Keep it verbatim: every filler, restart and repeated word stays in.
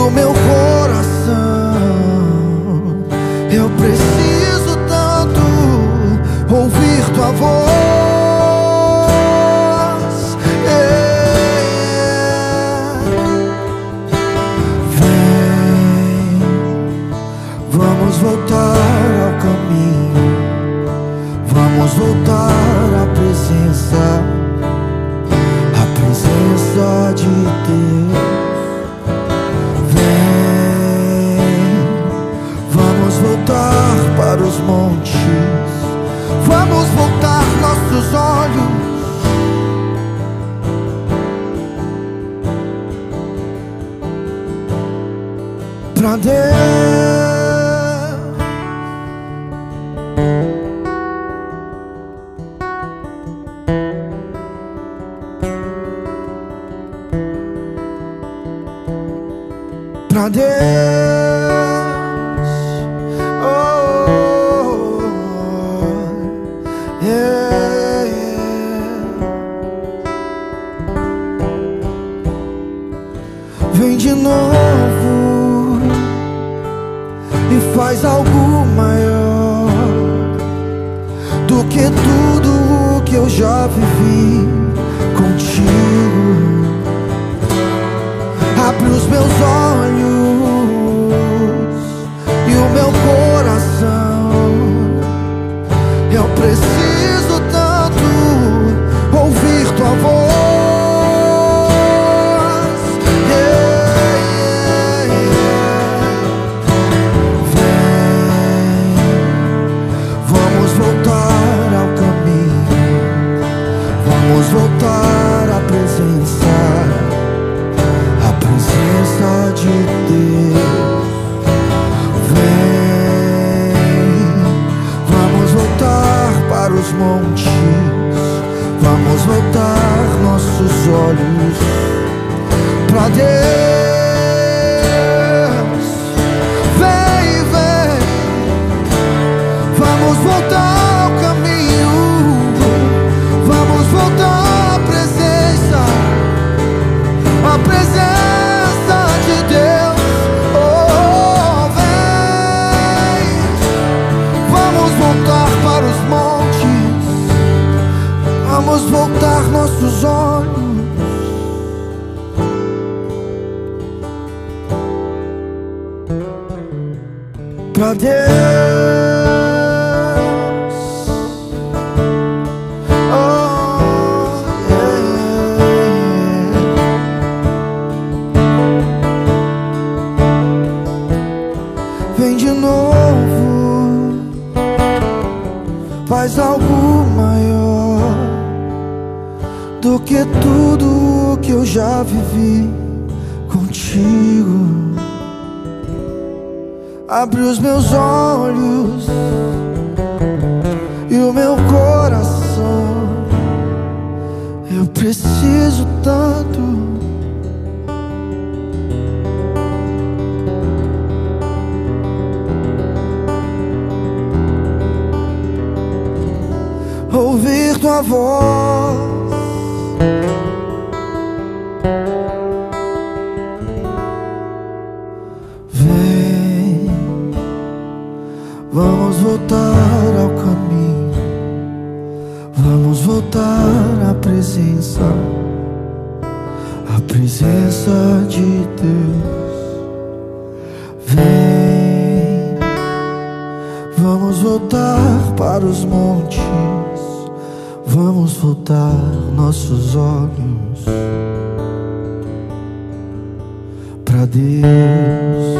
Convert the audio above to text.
o meu coração. Eu preciso tanto ouvir tua voz. Yeah. Vem, vamos voltar ao caminho, vamos voltar à presença, à presença de Deus. Voltar para os montes, vamos voltar nossos olhos pra Deus. Pra Deus. Vem de novo e faz algo maior do que tudo o que eu já vivi contigo. Abre os meus olhos e o meu coração. Eu preciso tanto ouvir tua voz. Vamos voltar à presença, à presença de Deus. Vem, vamos voltar para os montes, vamos voltar nossos olhos pra Deus. Vem, vem, vamos voltar ao caminho, vamos voltar à presença, à presença de Deus. Oh, vem, vamos voltar para os montes, vamos voltar nossos olhos pra Deus. Vem de novo, faz algo maior do que tudo que eu já vivi contigo. Abre os meus olhos e o meu coração. Eu preciso tanto ouvir tua voz. Vem, vamos voltar ao caminho, vamos voltar à presença, à presença de Deus. Vem, vamos voltar para os montes, vamos voltar nossos olhos pra Deus.